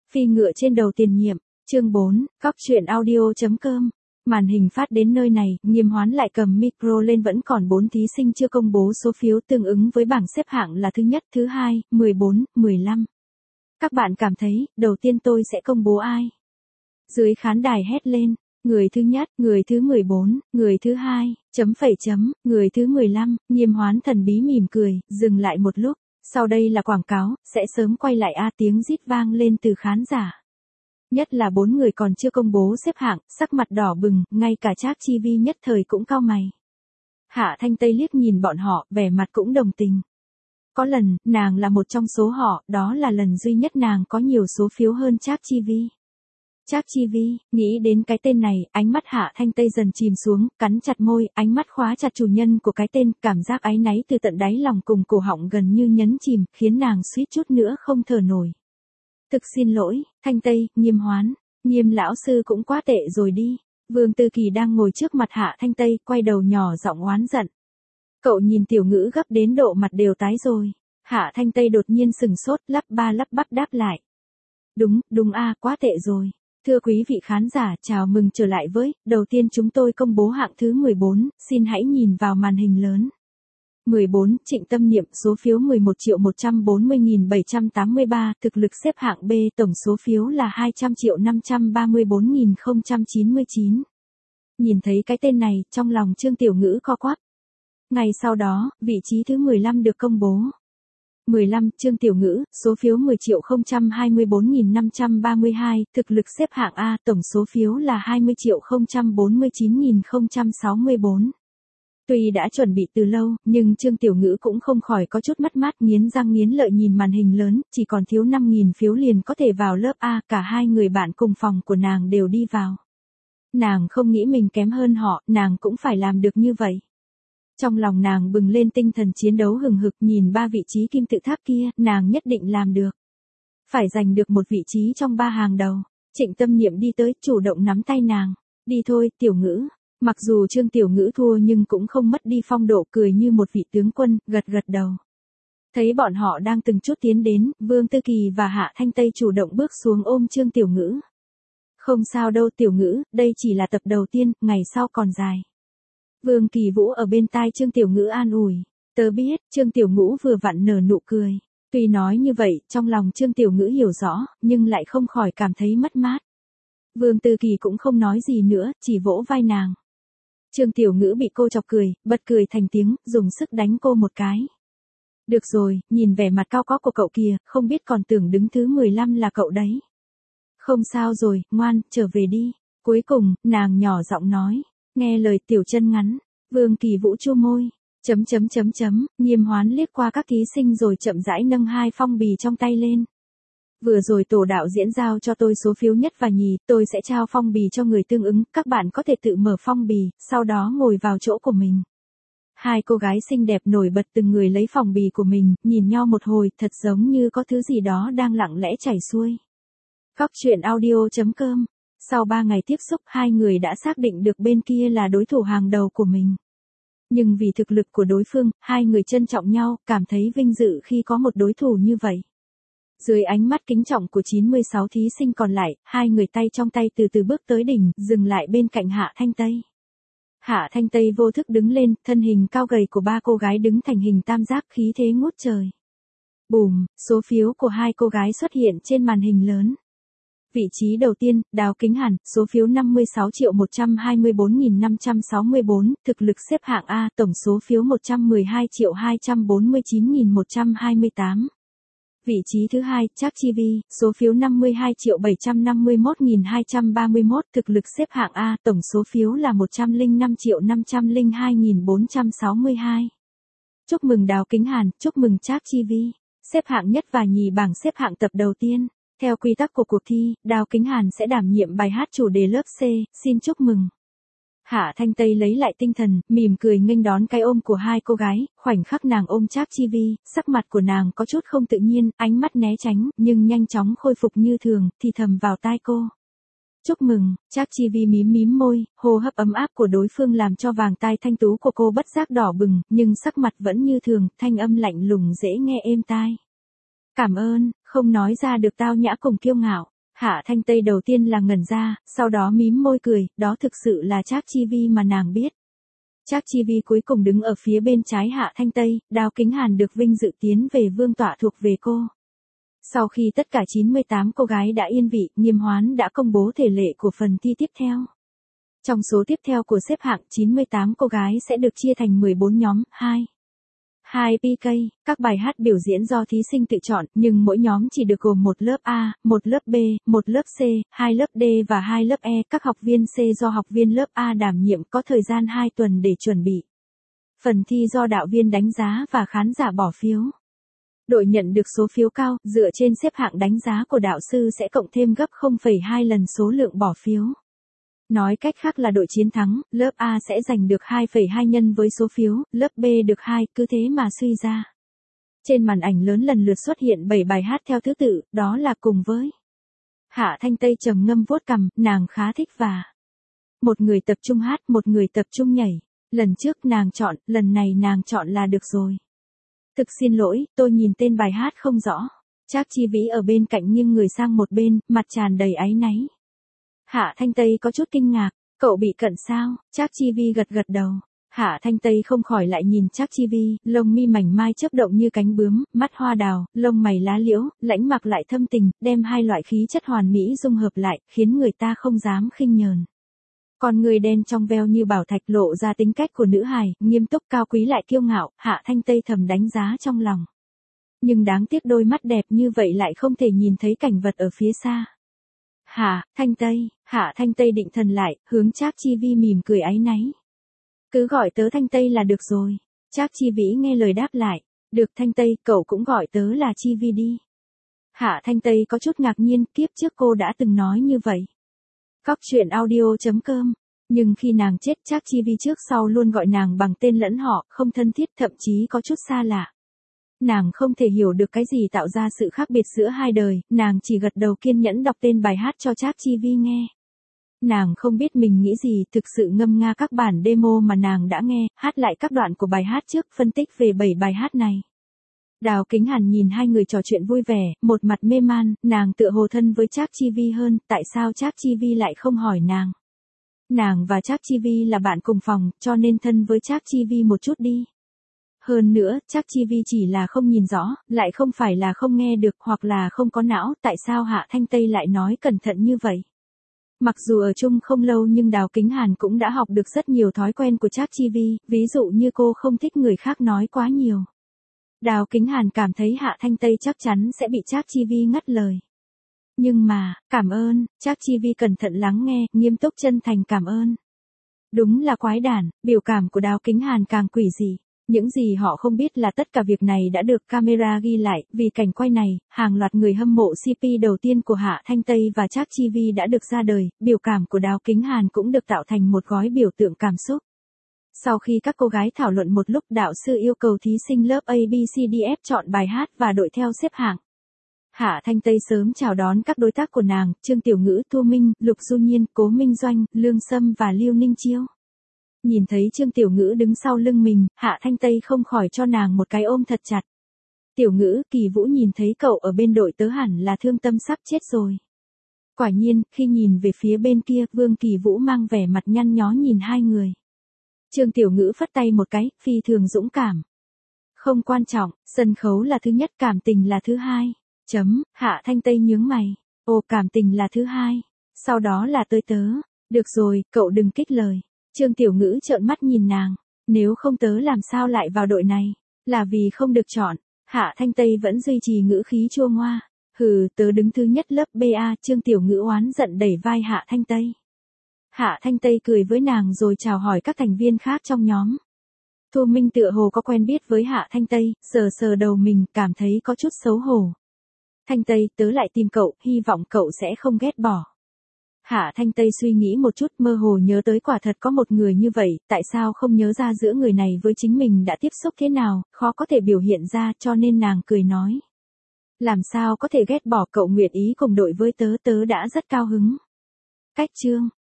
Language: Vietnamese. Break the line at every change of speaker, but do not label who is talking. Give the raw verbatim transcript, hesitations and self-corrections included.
Phi ngựa trên đầu tiền nhiệm, chương bốn, cóc truyện audio.com. Màn hình phát đến nơi này, Nghiêm Hoán lại cầm micro lên, vẫn còn bốn thí sinh chưa công bố số phiếu tương ứng với bảng xếp hạng là thứ nhất, thứ hai, mười bốn, mười lăm. Các bạn cảm thấy, đầu tiên tôi sẽ công bố ai? Dưới khán đài hét lên, người thứ nhất, người thứ mười bốn, người thứ hai, chấm phẩy chấm, người thứ mười lăm, Nghiêm Hoán thần bí mỉm cười, dừng lại một lúc. Sau đây là quảng cáo, sẽ sớm quay lại a tiếng rít vang lên từ khán giả. Nhất là bốn người còn chưa công bố xếp hạng, sắc mặt đỏ bừng, ngay cả Trác Chi Vi nhất thời cũng cau mày. Hạ Thanh Tây liếc nhìn bọn họ, vẻ mặt cũng đồng tình. Có lần, nàng là một trong số họ, đó là lần duy nhất nàng có nhiều số phiếu hơn Trác Chi Vi. Trác Chi Vi, nghĩ đến cái tên này, ánh mắt Hạ Thanh Tây dần chìm xuống, cắn chặt môi, ánh mắt khóa chặt chủ nhân của cái tên, cảm giác áy náy từ tận đáy lòng cùng cổ họng gần như nhấn chìm, khiến nàng suýt chút nữa không thở nổi. Thực xin lỗi, Thanh Tây, Nghiêm Hoán, Nghiêm lão sư cũng quá tệ rồi đi. Vương Tư Kỳ đang ngồi trước mặt Hạ Thanh Tây, quay đầu nhỏ giọng oán giận. Cậu nhìn Tiểu Ngữ gấp đến độ mặt đều tái rồi. Hạ Thanh Tây đột nhiên sừng sốt, lắp ba lắp bắp đáp lại. Đúng, đúng a, quá tệ rồi. Thưa quý vị khán giả, chào mừng trở lại với, đầu tiên chúng tôi công bố hạng thứ mười bốn, xin hãy nhìn vào màn hình lớn. mười bốn, Trịnh Tâm Niệm, số phiếu mười một triệu một trăm bốn mươi nghìn bảy trăm tám mươi ba, thực lực xếp hạng B, tổng số phiếu là hai trăm triệu năm trăm ba mươi bốn nghìn không trăm chín mươi chín. Nhìn thấy cái tên này, trong lòng Trương Tiểu Ngữ co quắp. Ngày sau đó, vị trí thứ mười lăm được công bố. mười lăm, Trương Tiểu Ngữ, số phiếu mười triệu không trăm hai mươi bốn nghìn năm trăm ba mươi hai, thực lực xếp hạng A, tổng số phiếu là hai mươi triệu không trăm bốn mươi chín nghìn không trăm sáu mươi bốn. Tuy đã chuẩn bị từ lâu, nhưng Trương Tiểu Ngữ cũng không khỏi có chút mất mát, nghiến răng nghiến lợi nhìn màn hình lớn, chỉ còn thiếu năm nghìn phiếu liền có thể vào lớp A, cả hai người bạn cùng phòng của nàng đều đi vào. Nàng không nghĩ mình kém hơn họ, nàng cũng phải làm được như vậy. Trong lòng nàng bừng lên tinh thần chiến đấu hừng hực, nhìn ba vị trí kim tự tháp kia, nàng nhất định làm được. Phải giành được một vị trí trong ba hàng đầu. Trịnh Tâm Niệm đi tới, chủ động nắm tay nàng. Đi thôi, Tiểu Ngữ. Mặc dù Trương Tiểu Ngữ thua nhưng cũng không mất đi phong độ, cười như một vị tướng quân, gật gật đầu. Thấy bọn họ đang từng chút tiến đến, Vương Tư Kỳ và Hạ Thanh Tây chủ động bước xuống ôm Trương Tiểu Ngữ. Không sao đâu Tiểu Ngữ, đây chỉ là tập đầu tiên, ngày sau còn dài. Vương Kỳ Vũ ở bên tai Trương Tiểu Ngữ an ủi. Tớ biết, Trương Tiểu Ngữ vừa vặn nở nụ cười. Tuy nói như vậy, trong lòng Trương Tiểu Ngữ hiểu rõ, nhưng lại không khỏi cảm thấy mất mát. Vương Tư Kỳ cũng không nói gì nữa, chỉ vỗ vai nàng. Trương Tiểu Ngữ bị cô chọc cười, bật cười thành tiếng, dùng sức đánh cô một cái. Được rồi, nhìn vẻ mặt cao có của cậu kìa, không biết còn tưởng đứng thứ mười lăm là cậu đấy. Không sao rồi, ngoan, trở về đi. Cuối cùng, nàng nhỏ giọng nói. Nghe lời Tiểu Chân ngắn, Vương Kỳ Vũ chu môi, chấm chấm chấm chấm, Nghiêm Hoán liếc qua các thí sinh rồi chậm rãi nâng hai phong bì trong tay lên. Vừa rồi tổ đạo diễn giao cho tôi số phiếu nhất và nhì, tôi sẽ trao phong bì cho người tương ứng, các bạn có thể tự mở phong bì, sau đó ngồi vào chỗ của mình. Hai cô gái xinh đẹp nổi bật từng người lấy phong bì của mình, nhìn nhau một hồi, thật giống như có thứ gì đó đang lặng lẽ chảy xuôi. Cóc truyện audio.com. Sau ba ngày tiếp xúc, hai người đã xác định được bên kia là đối thủ hàng đầu của mình. Nhưng vì thực lực của đối phương, hai người trân trọng nhau, cảm thấy vinh dự khi có một đối thủ như vậy. Dưới ánh mắt kính trọng của chín mươi sáu thí sinh còn lại, hai người tay trong tay từ từ bước tới đỉnh, dừng lại bên cạnh Hạ Thanh Tây. Hạ Thanh Tây vô thức đứng lên, thân hình cao gầy của ba cô gái đứng thành hình tam giác, khí thế ngút trời. Bùm, số phiếu của hai cô gái xuất hiện trên màn hình lớn. Vị trí đầu tiên, Đào Kính Hàn, số phiếu năm mươi sáu triệu một trăm hai mươi bốn nghìn năm trăm sáu mươi bốn, thực lực xếp hạng A, tổng số phiếu một trăm mười hai triệu hai trăm bốn mươi chín nghìn một trăm hai mươi tám. Vị trí thứ hai, Trác Chi Vi, số phiếu năm mươi hai triệu bảy trăm năm mươi mốt nghìn hai trăm ba mươi mốt, thực lực xếp hạng A, tổng số phiếu là một trăm lẻ năm triệu năm trăm lẻ hai nghìn bốn trăm sáu mươi hai. Chúc mừng Đào Kính Hàn, chúc mừng Trác Chi Vi, xếp hạng nhất và nhì bảng xếp hạng tập đầu tiên. Theo quy tắc của cuộc thi, Đào Kính Hàn sẽ đảm nhiệm bài hát chủ đề lớp C, xin chúc mừng. Hạ Thanh Tây lấy lại tinh thần, mỉm cười nghênh đón cái ôm của hai cô gái, khoảnh khắc nàng ôm Trác Chi Vi, sắc mặt của nàng có chút không tự nhiên, ánh mắt né tránh, nhưng nhanh chóng khôi phục như thường, thì thầm vào tai cô. Chúc mừng, Trác Chi Vi mím mím môi, hô hấp ấm áp của đối phương làm cho vàng tai thanh tú của cô bất giác đỏ bừng, nhưng sắc mặt vẫn như thường, thanh âm lạnh lùng dễ nghe êm tai. Cảm ơn, không nói ra được tao nhã cùng kiêu ngạo. Hạ Thanh Tây đầu tiên là ngẩn ra, sau đó mím môi cười, đó thực sự là Trác Chi Vi mà nàng biết. Trác Chi Vi cuối cùng đứng ở phía bên trái Hạ Thanh Tây, Đào Kính Hàn được vinh dự tiến về vương tọa thuộc về cô. Sau khi tất cả chín mươi tám cô gái đã yên vị, Nghiêm Hoán đã công bố thể lệ của phần thi tiếp theo. Trong số tiếp theo của xếp hạng, chín mươi tám cô gái sẽ được chia thành mười bốn nhóm, hai. hai pê ca, các bài hát biểu diễn do thí sinh tự chọn, nhưng mỗi nhóm chỉ được gồm một lớp A, một lớp B, một lớp C, hai lớp D và hai lớp E. Các học viên C do học viên lớp A đảm nhiệm, có thời gian hai tuần để chuẩn bị. Phần thi do đạo viên đánh giá và khán giả bỏ phiếu. Đội nhận được số phiếu cao, dựa trên xếp hạng đánh giá của đạo sư sẽ cộng thêm gấp không phẩy hai lần số lượng bỏ phiếu. Nói cách khác là đội chiến thắng, lớp A sẽ giành được hai phẩy hai nhân với số phiếu, lớp B được hai, cứ thế mà suy ra. Trên màn ảnh lớn lần lượt xuất hiện bảy bài hát theo thứ tự, đó là cùng với. Hạ Thanh Tây trầm ngâm vuốt cằm, nàng khá thích và. Một người tập trung hát, một người tập trung nhảy. Lần trước nàng chọn, lần này nàng chọn là được rồi. Thực xin lỗi, tôi nhìn tên bài hát không rõ. Trác Chi Vĩ ở bên cạnh nghiêng người sang một bên, mặt tràn đầy áy náy. Hạ Thanh Tây có chút kinh ngạc, cậu bị cận sao? Trác Chi Vi gật gật đầu. Hạ Thanh Tây không khỏi lại nhìn Trác Chi Vi, lông mi mảnh mai chớp động như cánh bướm, mắt hoa đào, lông mày lá liễu, lãnh mặc lại thâm tình, đem hai loại khí chất hoàn mỹ dung hợp lại, khiến người ta không dám khinh nhờn. Con người đen trong veo như bảo thạch lộ ra tính cách của nữ hài, nghiêm túc cao quý lại kiêu ngạo, Hạ Thanh Tây thầm đánh giá trong lòng. Nhưng đáng tiếc đôi mắt đẹp như vậy lại không thể nhìn thấy cảnh vật ở phía xa. Hạ Thanh Tây, Hạ Thanh Tây định thần lại, hướng Trác Chi Vi mỉm cười áy náy. Cứ gọi tớ Thanh Tây là được rồi. Trác Chi Vĩ nghe lời đáp lại. Được Thanh Tây, cậu cũng gọi tớ là Chi Vi đi. Hạ Thanh Tây có chút ngạc nhiên, kiếp trước cô đã từng nói như vậy. Cóc truyện audio chấm com. Nhưng khi nàng chết, Trác Chi Vi trước sau luôn gọi nàng bằng tên lẫn họ, không thân thiết, thậm chí có chút xa lạ. Nàng không thể hiểu được cái gì tạo ra sự khác biệt giữa hai đời, nàng chỉ gật đầu kiên nhẫn đọc tên bài hát cho Trác Chi Vi nghe. Nàng không biết mình nghĩ gì, thực sự ngâm nga các bản demo mà nàng đã nghe, hát lại các đoạn của bài hát trước, phân tích về bảy bài hát này. Đào Kính Hàn nhìn hai người trò chuyện vui vẻ, một mặt mê man, nàng tựa hồ thân với Trác Chi Vi hơn, tại sao Trác Chi Vi lại không hỏi nàng? Nàng và Trác Chi Vi là bạn cùng phòng, cho nên thân với Trác Chi Vi một chút đi. Hơn nữa, Trác Chi Vi chỉ là không nhìn rõ, lại không phải là không nghe được hoặc là không có não, tại sao Hạ Thanh Tây lại nói cẩn thận như vậy? Mặc dù ở chung không lâu nhưng Đào Kính Hàn cũng đã học được rất nhiều thói quen của Trác Chi Vi, ví dụ như cô không thích người khác nói quá nhiều. Đào Kính Hàn cảm thấy Hạ Thanh Tây chắc chắn sẽ bị Trác Chi Vi ngắt lời. Nhưng mà, cảm ơn, Trác Chi Vi cẩn thận lắng nghe, nghiêm túc chân thành cảm ơn. Đúng là quái đản, biểu cảm của Đào Kính Hàn càng quỷ dị. Những gì họ không biết là tất cả việc này đã được camera ghi lại, vì cảnh quay này, hàng loạt người hâm mộ xê pê đầu tiên của Hạ Thanh Tây và Trác Chi Vi đã được ra đời, biểu cảm của Đào Kính Hàn cũng được tạo thành một gói biểu tượng cảm xúc. Sau khi các cô gái thảo luận một lúc, đạo sư yêu cầu thí sinh lớp A B C D F chọn bài hát và đội theo xếp hạng. Hạ Thanh Tây sớm chào đón các đối tác của nàng, Trương Tiểu Ngữ, Thu Minh, Lục Du Nhiên, Cố Minh Doanh, Lương Sâm và Lưu Ninh Chiêu. Nhìn thấy Trương Tiểu Ngữ đứng sau lưng mình, Hạ Thanh Tây không khỏi cho nàng một cái ôm thật chặt. Tiểu Ngữ, Kỳ Vũ nhìn thấy cậu ở bên đội tớ hẳn là thương tâm sắp chết rồi. Quả nhiên, khi nhìn về phía bên kia, Vương Kỳ Vũ mang vẻ mặt nhăn nhó nhìn hai người. Trương Tiểu Ngữ phất tay một cái, phi thường dũng cảm. Không quan trọng, sân khấu là thứ nhất, cảm tình là thứ hai. Chấm, Hạ Thanh Tây nhướng mày. Ồ, cảm tình là thứ hai. Sau đó là tôi tớ. Được rồi, cậu đừng kích lời. Trương Tiểu Ngữ trợn mắt nhìn nàng. Nếu không tớ làm sao lại vào đội này? Là vì không được chọn. Hạ Thanh Tây vẫn duy trì ngữ khí chua ngoa. Hừ, tớ đứng thứ nhất lớp B A. Trương Tiểu Ngữ oán giận đẩy vai Hạ Thanh Tây. Hạ Thanh Tây cười với nàng rồi chào hỏi các thành viên khác trong nhóm. Thu Minh tựa hồ có quen biết với Hạ Thanh Tây, sờ sờ đầu mình, cảm thấy có chút xấu hổ. Thanh Tây, tớ lại tìm cậu, hy vọng cậu sẽ không ghét bỏ. Hạ Thanh Tây suy nghĩ một chút, mơ hồ nhớ tới quả thật có một người như vậy, tại sao không nhớ ra giữa người này với chính mình đã tiếp xúc thế nào, khó có thể biểu hiện ra, cho nên nàng cười nói. Làm sao có thể ghét bỏ, cậu nguyện ý cùng đội với tớ, tớ đã rất cao hứng. Cách chương.